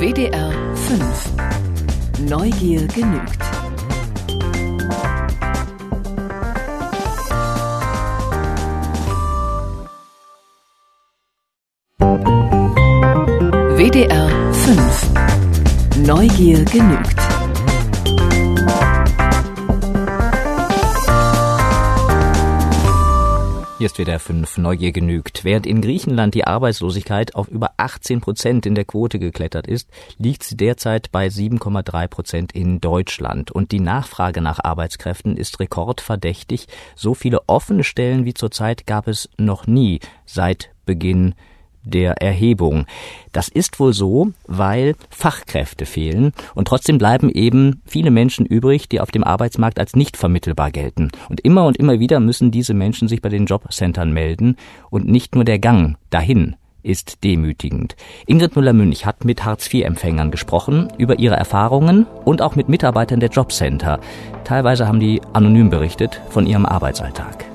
WDR 5. Neugier genügt. WDR 5. Neugier genügt. Hier ist WDR 5, Neugier genügt. Während in Griechenland die Arbeitslosigkeit auf über 18% in der Quote geklettert ist, liegt sie derzeit bei 7,3% in Deutschland. Und die Nachfrage nach Arbeitskräften ist rekordverdächtig. So viele offene Stellen wie zurzeit gab es noch nie seit Beginn der Erhebung. Das ist wohl so, weil Fachkräfte fehlen und trotzdem bleiben eben viele Menschen übrig, die auf dem Arbeitsmarkt als nicht vermittelbar gelten. Und immer wieder müssen diese Menschen sich bei den Jobcentern melden und nicht nur der Gang dahin ist demütigend. Ingrid Müller-Münch hat mit Hartz-IV-Empfängern gesprochen über ihre Erfahrungen und auch mit Mitarbeitern der Jobcenter. Teilweise haben die anonym berichtet von ihrem Arbeitsalltag.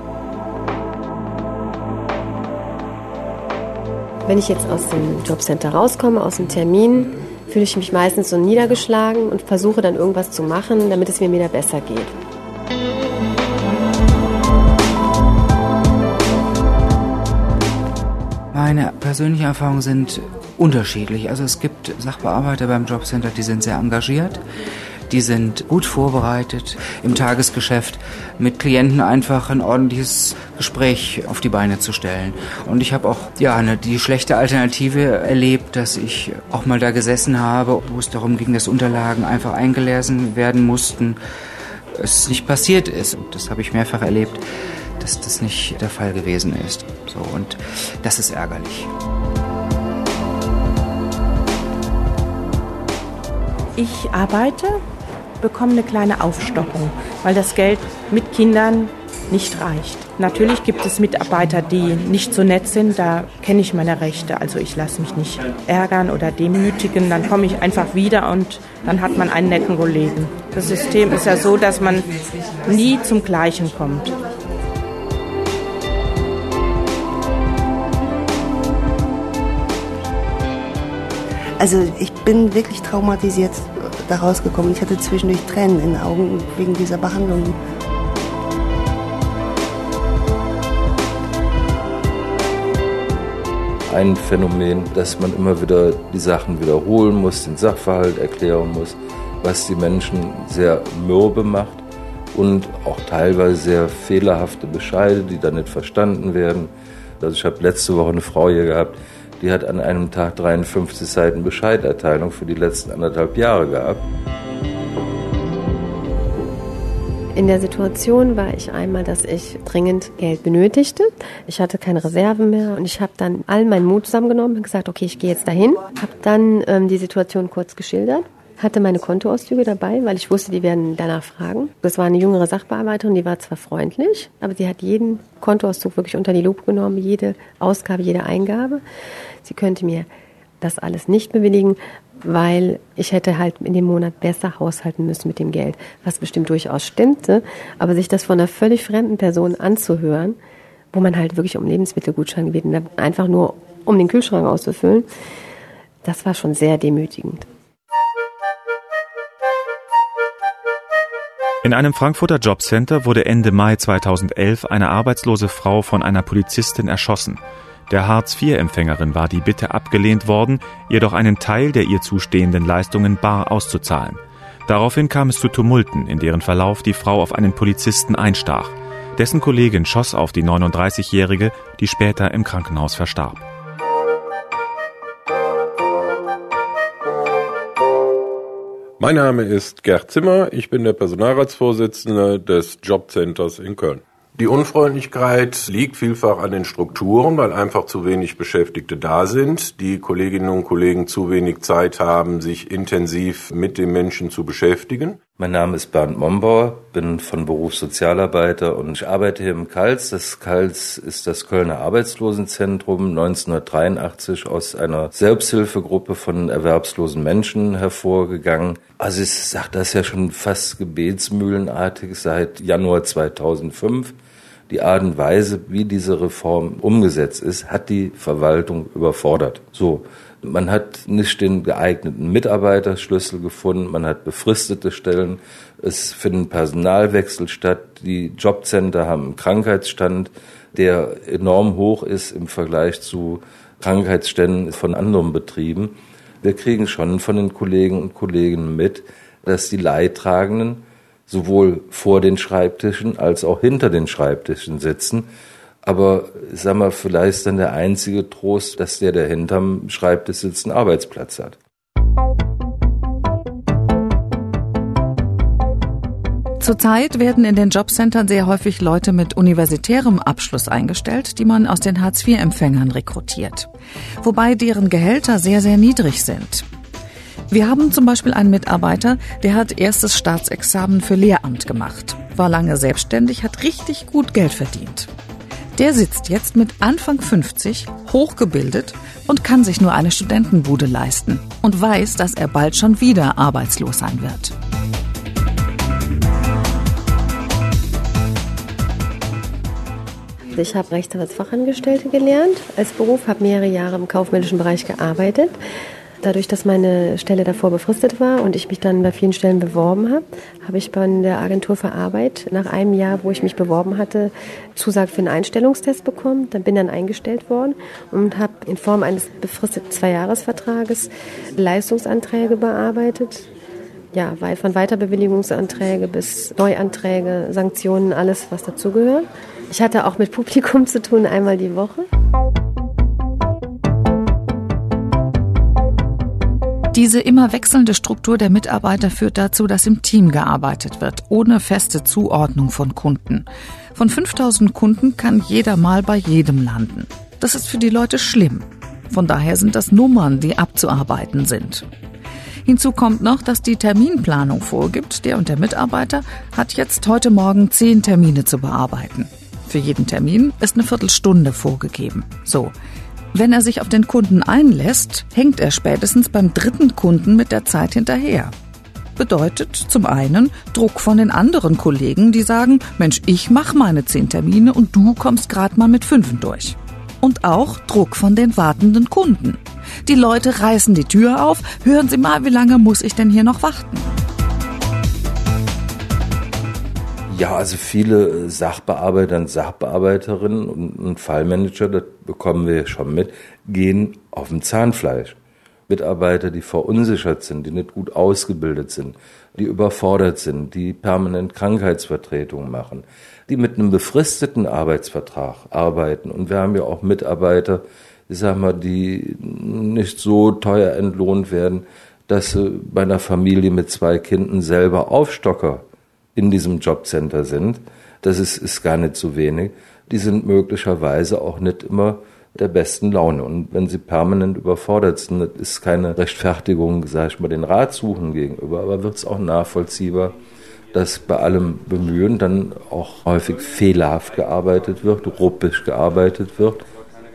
Wenn ich jetzt aus dem Jobcenter rauskomme, aus dem Termin, fühle ich mich meistens so niedergeschlagen und versuche dann irgendwas zu machen, damit es mir wieder besser geht. Meine persönlichen Erfahrungen sind unterschiedlich. Also es gibt Sachbearbeiter beim Jobcenter, die sind sehr engagiert. Die sind gut vorbereitet im Tagesgeschäft, mit Klienten einfach ein ordentliches Gespräch auf die Beine zu stellen. Und ich habe auch die schlechte Alternative erlebt, dass ich auch mal da gesessen habe, wo es darum ging, dass Unterlagen einfach eingelesen werden mussten. Es nicht passiert ist. Und das habe ich mehrfach erlebt, dass das nicht der Fall gewesen ist. So, und das ist ärgerlich. Ich arbeite, bekomme eine kleine Aufstockung, weil das Geld mit Kindern nicht reicht. Natürlich gibt es Mitarbeiter, die nicht so nett sind, da kenne ich meine Rechte. Also ich lasse mich nicht ärgern oder demütigen, dann komme ich einfach wieder und dann hat man einen netten Kollegen. Das System ist ja so, dass man nie zum Gleichen kommt. Also ich bin wirklich traumatisiert da rausgekommen. Ich hatte zwischendurch Tränen in den Augen wegen dieser Behandlung. Ein Phänomen, dass man immer wieder die Sachen wiederholen muss, den Sachverhalt erklären muss, was die Menschen sehr mürbe macht und auch teilweise sehr fehlerhafte Bescheide, die dann nicht verstanden werden. Also ich habe letzte Woche eine Frau hier gehabt, die hat an einem Tag 53 Seiten Bescheiderteilung für die letzten 1,5 Jahre gehabt. In der Situation war ich einmal, dass ich dringend Geld benötigte. Ich hatte keine Reserven mehr und ich habe dann all meinen Mut zusammengenommen und gesagt, okay, ich gehe jetzt dahin. Habe dann die Situation kurz geschildert, hatte meine Kontoauszüge dabei, weil ich wusste, die werden danach fragen. Das war eine jüngere Sachbearbeiterin, die war zwar freundlich, aber sie hat jeden Kontoauszug wirklich unter die Lupe genommen, jede Ausgabe, jede Eingabe. Sie könnte mir das alles nicht bewilligen, weil ich hätte halt in dem Monat besser haushalten müssen mit dem Geld, was bestimmt durchaus stimmte, aber sich das von einer völlig fremden Person anzuhören, wo man halt wirklich um Lebensmittelgutschein gebeten hat, einfach nur um den Kühlschrank auszufüllen, das war schon sehr demütigend. In einem Frankfurter Jobcenter wurde Ende Mai 2011 eine arbeitslose Frau von einer Polizistin erschossen. Der Hartz-IV-Empfängerin war die Bitte abgelehnt worden, ihr doch einen Teil der ihr zustehenden Leistungen bar auszuzahlen. Daraufhin kam es zu Tumulten, in deren Verlauf die Frau auf einen Polizisten einstach. Dessen Kollegin schoss auf die 39-Jährige, die später im Krankenhaus verstarb. Mein Name ist Gerd Zimmer, ich bin der Personalratsvorsitzende des Jobcenters in Köln. Die Unfreundlichkeit liegt vielfach an den Strukturen, weil einfach zu wenig Beschäftigte da sind. Die Kolleginnen und Kollegen zu wenig Zeit haben, sich intensiv mit den Menschen zu beschäftigen. Mein Name ist Bernd Mombauer, bin von Beruf Sozialarbeiter und ich arbeite hier im KALS. Das KALS ist das Kölner Arbeitslosenzentrum, 1983 aus einer Selbsthilfegruppe von erwerbslosen Menschen hervorgegangen. Also ich sage das ja schon fast gebetsmühlenartig seit Januar 2005. Die Art und Weise, wie diese Reform umgesetzt ist, hat die Verwaltung überfordert. So. Man hat nicht den geeigneten Mitarbeiterschlüssel gefunden, man hat befristete Stellen, es finden Personalwechsel statt, die Jobcenter haben einen Krankheitsstand, der enorm hoch ist im Vergleich zu Krankheitsständen von anderen Betrieben. Wir kriegen schon von den Kollegen und Kolleginnen mit, dass die Leidtragenden sowohl vor den Schreibtischen als auch hinter den Schreibtischen sitzen. Aber sag mal, vielleicht ist dann der einzige Trost, dass der hinterm Schreibtisch sitzt, einen Arbeitsplatz hat. Zurzeit werden in den Jobcentern sehr häufig Leute mit universitärem Abschluss eingestellt, die man aus den Hartz-IV-Empfängern rekrutiert. Wobei deren Gehälter sehr, sehr niedrig sind. Wir haben zum Beispiel einen Mitarbeiter, der hat erstes Staatsexamen für Lehramt gemacht, war lange selbstständig, hat richtig gut Geld verdient. Der sitzt jetzt mit Anfang 50, hochgebildet und kann sich nur eine Studentenbude leisten und weiß, dass er bald schon wieder arbeitslos sein wird. Ich habe Rechts- als Fachangestellte gelernt als Beruf, habe mehrere Jahre im kaufmännischen Bereich gearbeitet. Dadurch, dass meine Stelle davor befristet war und ich mich dann bei vielen Stellen beworben habe, habe ich bei der Agentur für Arbeit nach einem Jahr, wo ich mich beworben hatte, Zusage für einen Einstellungstest bekommen. Dann bin dann eingestellt worden und habe in Form eines befristeten 2-Jahres-Vertrages Leistungsanträge bearbeitet. Ja, von Weiterbewilligungsanträge bis Neuanträge, Sanktionen, alles, was dazugehört. Ich hatte auch mit Publikum zu tun, einmal die Woche. Diese immer wechselnde Struktur der Mitarbeiter führt dazu, dass im Team gearbeitet wird, ohne feste Zuordnung von Kunden. Von 5000 Kunden kann jeder mal bei jedem landen. Das ist für die Leute schlimm. Von daher sind das Nummern, die abzuarbeiten sind. Hinzu kommt noch, dass die Terminplanung vorgibt, der und der Mitarbeiter hat jetzt heute Morgen 10 Termine zu bearbeiten. Für jeden Termin ist eine Viertelstunde vorgegeben. So. Wenn er sich auf den Kunden einlässt, hängt er spätestens beim 3. Kunden mit der Zeit hinterher. Bedeutet zum einen Druck von den anderen Kollegen, die sagen, Mensch, ich mache meine 10 Termine und du kommst gerade mal mit 5 durch. Und auch Druck von den wartenden Kunden. Die Leute reißen die Tür auf, hören Sie mal, wie lange muss ich denn hier noch warten? Ja, also viele Sachbearbeiter und Sachbearbeiterinnen und Fallmanager, das bekommen wir schon mit, gehen auf dem Zahnfleisch. Mitarbeiter, die verunsichert sind, die nicht gut ausgebildet sind, die überfordert sind, die permanent Krankheitsvertretungen machen, die mit einem befristeten Arbeitsvertrag arbeiten. Und wir haben ja auch Mitarbeiter, ich sag mal, die nicht so teuer entlohnt werden, dass sie bei einer Familie mit 2 Kindern selber Aufstocker in diesem Jobcenter sind. Das ist gar nicht so wenig. Die sind möglicherweise auch nicht immer der besten Laune. Und wenn sie permanent überfordert sind, das ist keine Rechtfertigung, sage ich mal, den Ratsuchen gegenüber, aber wird es auch nachvollziehbar, dass bei allem Bemühen dann auch häufig fehlerhaft gearbeitet wird, ruppig gearbeitet wird.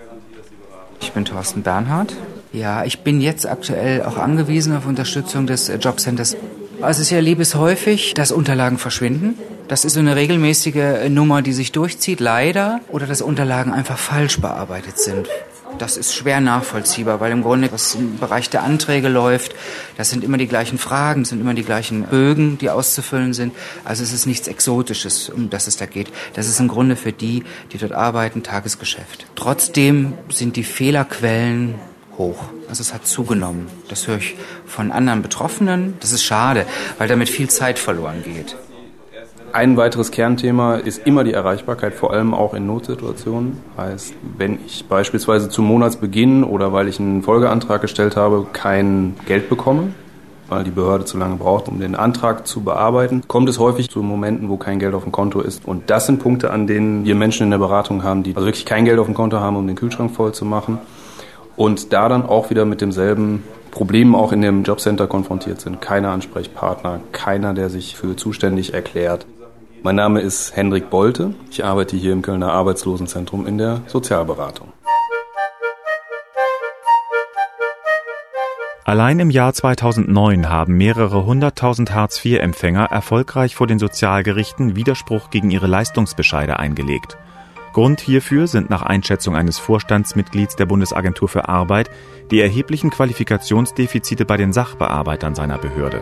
Ich bin Thorsten Bernhard. Ja, ich bin jetzt aktuell auch angewiesen auf Unterstützung des Jobcenters. Also ich erlebe es häufig, dass Unterlagen verschwinden. Das ist so eine regelmäßige Nummer, die sich durchzieht, leider. Oder dass Unterlagen einfach falsch bearbeitet sind. Das ist schwer nachvollziehbar, weil im Grunde, was im Bereich der Anträge läuft, das sind immer die gleichen Fragen, das sind immer die gleichen Bögen, die auszufüllen sind. Also es ist nichts Exotisches, um das es da geht. Das ist im Grunde für die dort arbeiten, Tagesgeschäft. Trotzdem sind die Fehlerquellen hoch. Also es hat zugenommen. Das höre ich von anderen Betroffenen. Das ist schade, weil damit viel Zeit verloren geht. Ein weiteres Kernthema ist immer die Erreichbarkeit, vor allem auch in Notsituationen. Heißt, wenn ich beispielsweise zum Monatsbeginn oder weil ich einen Folgeantrag gestellt habe, kein Geld bekomme, weil die Behörde zu lange braucht, um den Antrag zu bearbeiten, kommt es häufig zu Momenten, wo kein Geld auf dem Konto ist. Und das sind Punkte, an denen wir Menschen in der Beratung haben, die also wirklich kein Geld auf dem Konto haben, um den Kühlschrank voll zu machen. Und da dann auch wieder mit demselben Problem auch in dem Jobcenter konfrontiert sind. Keiner Ansprechpartner, keiner, der sich für zuständig erklärt. Mein Name ist Hendrik Bolte. Ich arbeite hier im Kölner Arbeitslosenzentrum in der Sozialberatung. Allein im Jahr 2009 haben mehrere 100.000 Hartz-IV-Empfänger erfolgreich vor den Sozialgerichten Widerspruch gegen ihre Leistungsbescheide eingelegt. Grund hierfür sind nach Einschätzung eines Vorstandsmitglieds der Bundesagentur für Arbeit die erheblichen Qualifikationsdefizite bei den Sachbearbeitern seiner Behörde.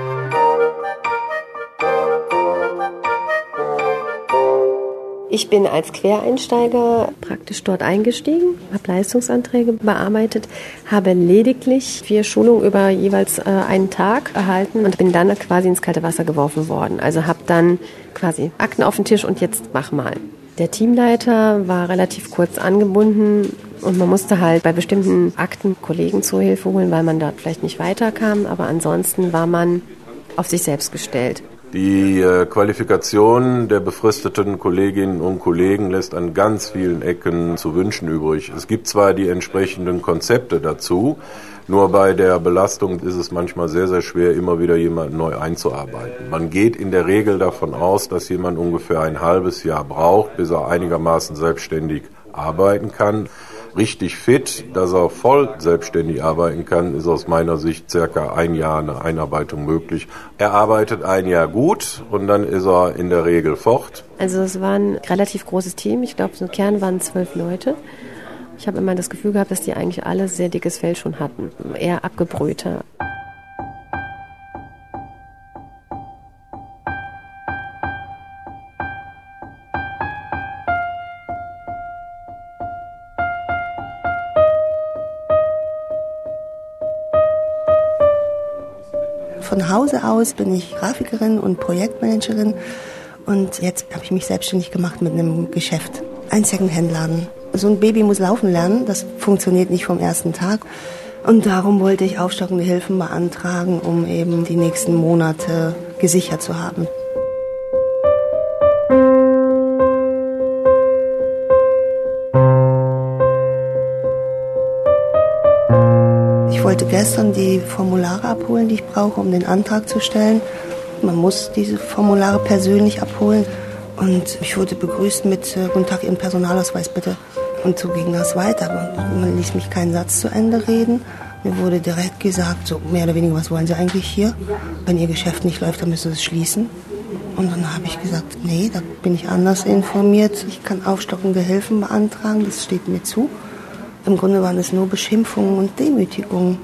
Ich bin als Quereinsteiger praktisch dort eingestiegen, habe Leistungsanträge bearbeitet, habe lediglich 4 Schulungen über jeweils einen Tag erhalten und bin dann quasi ins kalte Wasser geworfen worden. Also habe dann quasi Akten auf den Tisch und jetzt mach mal. Der Teamleiter war relativ kurz angebunden und man musste halt bei bestimmten Akten Kollegen zur Hilfe holen, weil man dort vielleicht nicht weiterkam. Aber ansonsten war man auf sich selbst gestellt. Die Qualifikation der befristeten Kolleginnen und Kollegen lässt an ganz vielen Ecken zu wünschen übrig. Es gibt zwar die entsprechenden Konzepte dazu, nur bei der Belastung ist es manchmal sehr, sehr schwer, immer wieder jemanden neu einzuarbeiten. Man geht in der Regel davon aus, dass jemand ungefähr ein halbes Jahr braucht, bis er einigermaßen selbstständig arbeiten kann. Richtig fit, dass er voll selbstständig arbeiten kann, ist aus meiner Sicht circa ein Jahr eine Einarbeitung möglich. Er arbeitet ein Jahr gut und dann ist er in der Regel fort. Also es war ein relativ großes Team. Ich glaube, so im Kern waren 12 Leute. Ich habe immer das Gefühl gehabt, dass die eigentlich alle sehr dickes Fell schon hatten. Eher abgebrühter. Von Hause aus bin ich Grafikerin und Projektmanagerin und jetzt habe ich mich selbstständig gemacht mit einem Geschäft. Ein Secondhand-Laden. So ein Baby muss laufen lernen, das funktioniert nicht vom ersten Tag. Und darum wollte ich aufstockende Hilfen beantragen, um eben die nächsten Monate gesichert zu haben. Ich wollte gestern die Formulare abholen, die ich brauche, um den Antrag zu stellen. Man muss diese Formulare persönlich abholen. Und ich wurde begrüßt mit Guten Tag, Ihren Personalausweis bitte. Und so ging das weiter. Aber man ließ mich keinen Satz zu Ende reden. Mir wurde direkt gesagt, so mehr oder weniger, was wollen Sie eigentlich hier? Wenn Ihr Geschäft nicht läuft, dann müssen Sie es schließen. Und dann habe ich gesagt, nee, da bin ich anders informiert. Ich kann aufstockende Hilfen beantragen, das steht mir zu. Im Grunde waren es nur Beschimpfungen und Demütigungen.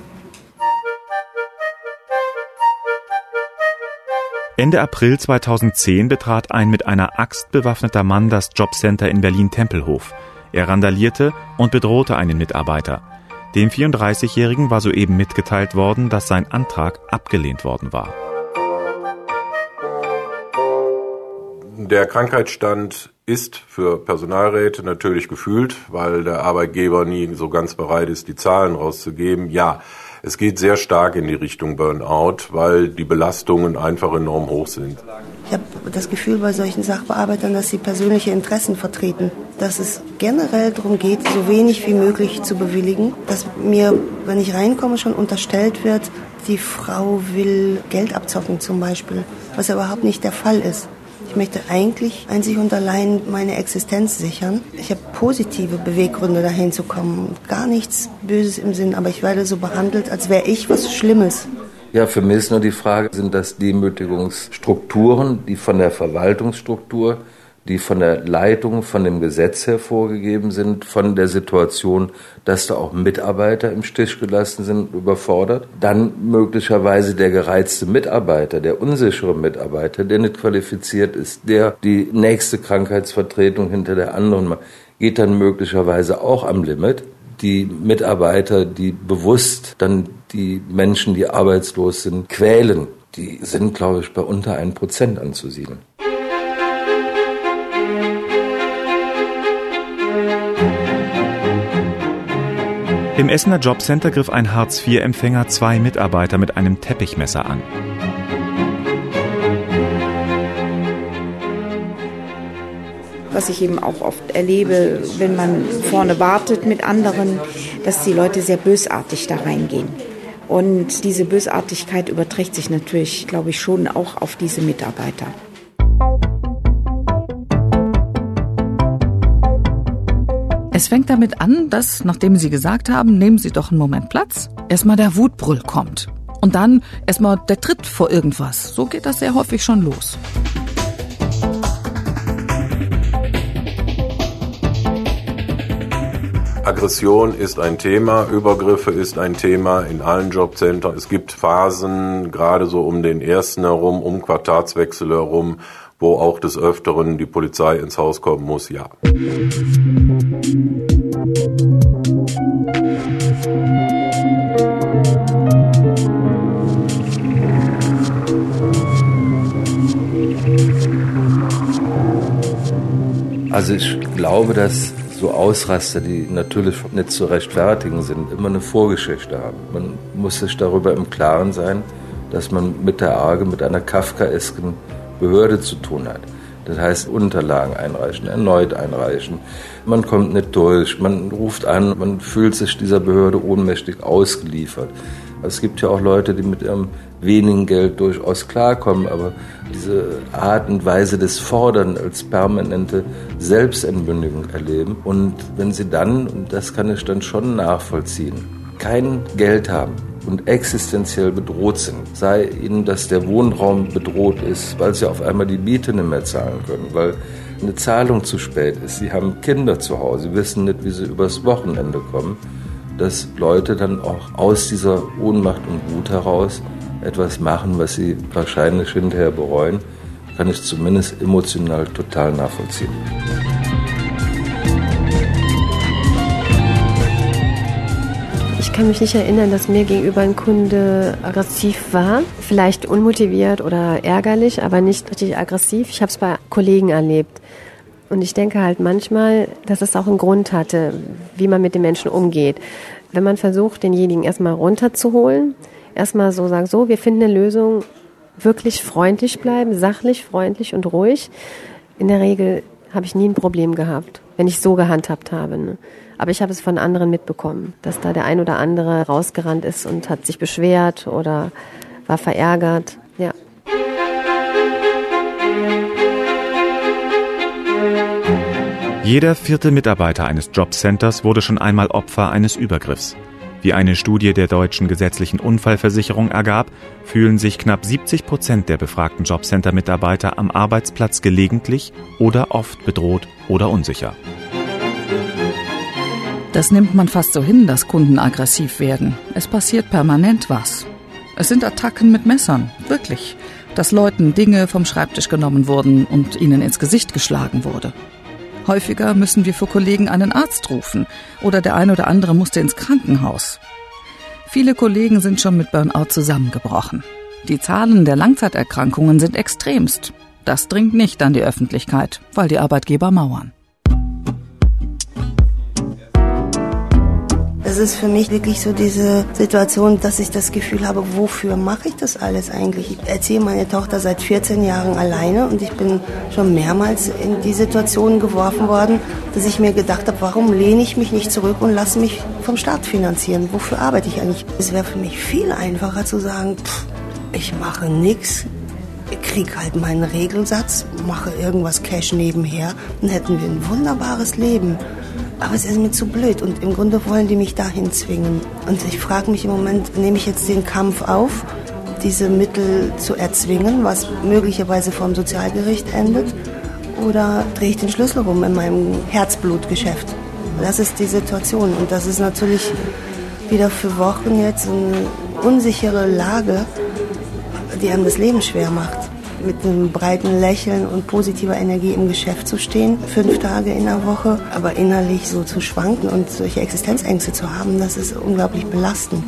Ende April 2010 betrat ein mit einer Axt bewaffneter Mann das Jobcenter in Berlin-Tempelhof. Er randalierte und bedrohte einen Mitarbeiter. Dem 34-Jährigen war soeben mitgeteilt worden, dass sein Antrag abgelehnt worden war. Der Krankheitsstand ist für Personalräte natürlich gefühlt, weil der Arbeitgeber nie so ganz bereit ist, die Zahlen rauszugeben. Ja, es geht sehr stark in die Richtung Burnout, weil die Belastungen einfach enorm hoch sind. Ich habe das Gefühl bei solchen Sachbearbeitern, dass sie persönliche Interessen vertreten. Dass es generell darum geht, so wenig wie möglich zu bewilligen. Dass mir, wenn ich reinkomme, schon unterstellt wird, die Frau will Geld abzocken zum Beispiel, was überhaupt nicht der Fall ist. Ich möchte eigentlich einzig und allein meine Existenz sichern. Ich habe positive Beweggründe, dahin zu kommen. Gar nichts Böses im Sinn, aber ich werde so behandelt, als wäre ich was Schlimmes. Ja, für mich ist nur die Frage, sind das Demütigungsstrukturen, die von der Verwaltungsstruktur, die von der Leitung, von dem Gesetz her vorgegeben sind, von der Situation, dass da auch Mitarbeiter im Stich gelassen sind, überfordert. Dann möglicherweise der gereizte Mitarbeiter, der unsichere Mitarbeiter, der nicht qualifiziert ist, der die nächste Krankheitsvertretung hinter der anderen macht, geht dann möglicherweise auch am Limit. Die Mitarbeiter, die bewusst dann die Menschen, die arbeitslos sind, quälen, die sind, glaube ich, bei unter 1% anzusiedeln. Im Essener Jobcenter griff ein Hartz-IV-Empfänger 2 Mitarbeiter mit einem Teppichmesser an. Was ich eben auch oft erlebe, wenn man vorne wartet mit anderen, dass die Leute sehr bösartig da reingehen. Und diese Bösartigkeit überträgt sich natürlich, glaube ich, schon auch auf diese Mitarbeiter. Es fängt damit an, dass, nachdem sie gesagt haben, nehmen Sie doch einen Moment Platz, erstmal der Wutbrüll kommt. Und dann erstmal der Tritt vor irgendwas. So geht das sehr häufig schon los. Aggression ist ein Thema, Übergriffe ist ein Thema in allen Jobcentern. Es gibt Phasen, gerade so um den 1. herum, um Quartalswechsel herum, wo auch des Öfteren die Polizei ins Haus kommen muss, ja. Also ich glaube, dass so Ausraster, die natürlich nicht zu rechtfertigen sind, immer eine Vorgeschichte haben. Man muss sich darüber im Klaren sein, dass man mit der AGE, mit einer kafkaesken Behörde zu tun hat. Das heißt, Unterlagen einreichen, erneut einreichen. Man kommt nicht durch, man ruft an, man fühlt sich dieser Behörde ohnmächtig ausgeliefert. Es gibt ja auch Leute, die mit ihrem wenigen Geld durchaus klarkommen, aber diese Art und Weise des Fordern als permanente Selbstentmündigung erleben. Und wenn sie dann, und das kann ich dann schon nachvollziehen, kein Geld haben und existenziell bedroht sind, sei ihnen, dass der Wohnraum bedroht ist, weil sie auf einmal die Miete nicht mehr zahlen können, weil eine Zahlung zu spät ist, sie haben Kinder zu Hause, sie wissen nicht, wie sie übers Wochenende kommen, dass Leute dann auch aus dieser Ohnmacht und Wut heraus etwas machen, was sie wahrscheinlich hinterher bereuen, kann ich zumindest emotional total nachvollziehen. Ich kann mich nicht erinnern, dass mir gegenüber ein Kunde aggressiv war. Vielleicht unmotiviert oder ärgerlich, aber nicht richtig aggressiv. Ich habe es bei Kollegen erlebt. Und ich denke halt manchmal, dass es auch einen Grund hatte, wie man mit den Menschen umgeht. Wenn man versucht, denjenigen erstmal runterzuholen, erstmal so sagen, so, wir finden eine Lösung, wirklich freundlich bleiben, sachlich, freundlich und ruhig. In der Regel habe ich nie ein Problem gehabt, wenn ich so gehandhabt habe. Ne? Aber ich habe es von anderen mitbekommen, dass da der ein oder andere rausgerannt ist und hat sich beschwert oder war verärgert. Ja. Jeder 4. Mitarbeiter eines Jobcenters wurde schon einmal Opfer eines Übergriffs. Wie eine Studie der Deutschen Gesetzlichen Unfallversicherung ergab, fühlen sich knapp 70% der befragten Jobcenter-Mitarbeiter am Arbeitsplatz gelegentlich oder oft bedroht oder unsicher. Das nimmt man fast so hin, dass Kunden aggressiv werden. Es passiert permanent was. Es sind Attacken mit Messern, wirklich. Dass Leuten Dinge vom Schreibtisch genommen wurden und ihnen ins Gesicht geschlagen wurde. Häufiger müssen wir für Kollegen einen Arzt rufen oder der ein oder andere musste ins Krankenhaus. Viele Kollegen sind schon mit Burnout zusammengebrochen. Die Zahlen der Langzeiterkrankungen sind extremst. Das dringt nicht an die Öffentlichkeit, weil die Arbeitgeber mauern. Es ist für mich wirklich so diese Situation, dass ich das Gefühl habe, wofür mache ich das alles eigentlich? Ich erziehe meine Tochter seit 14 Jahren alleine und ich bin schon mehrmals in die Situation geworfen worden, dass ich mir gedacht habe, warum lehne ich mich nicht zurück und lasse mich vom Staat finanzieren? Wofür arbeite ich eigentlich? Es wäre für mich viel einfacher zu sagen, ich mache nichts, kriege halt meinen Regelsatz, mache irgendwas Cash nebenher, dann hätten wir ein wunderbares Leben. Aber es ist mir zu blöd und im Grunde wollen die mich dahin zwingen. Und ich frage mich im Moment, nehme ich jetzt den Kampf auf, diese Mittel zu erzwingen, was möglicherweise vom Sozialgericht endet, oder drehe ich den Schlüssel rum in meinem Herzblutgeschäft? Das ist die Situation und das ist natürlich wieder für Wochen jetzt eine unsichere Lage, die einem das Leben schwer macht. Mit einem breiten Lächeln und positiver Energie im Geschäft zu stehen, 5 Tage in der Woche, aber innerlich so zu schwanken und solche Existenzängste zu haben, das ist unglaublich belastend.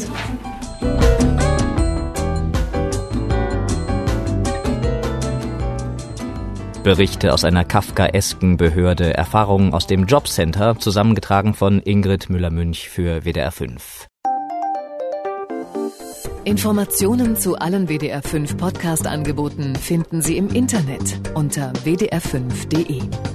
Berichte aus einer kafkaesken Behörde, Erfahrungen aus dem Jobcenter, zusammengetragen von Ingrid Müller-Münch für WDR 5. Informationen zu allen WDR 5 Podcast-Angeboten finden Sie im Internet unter wdr5.de.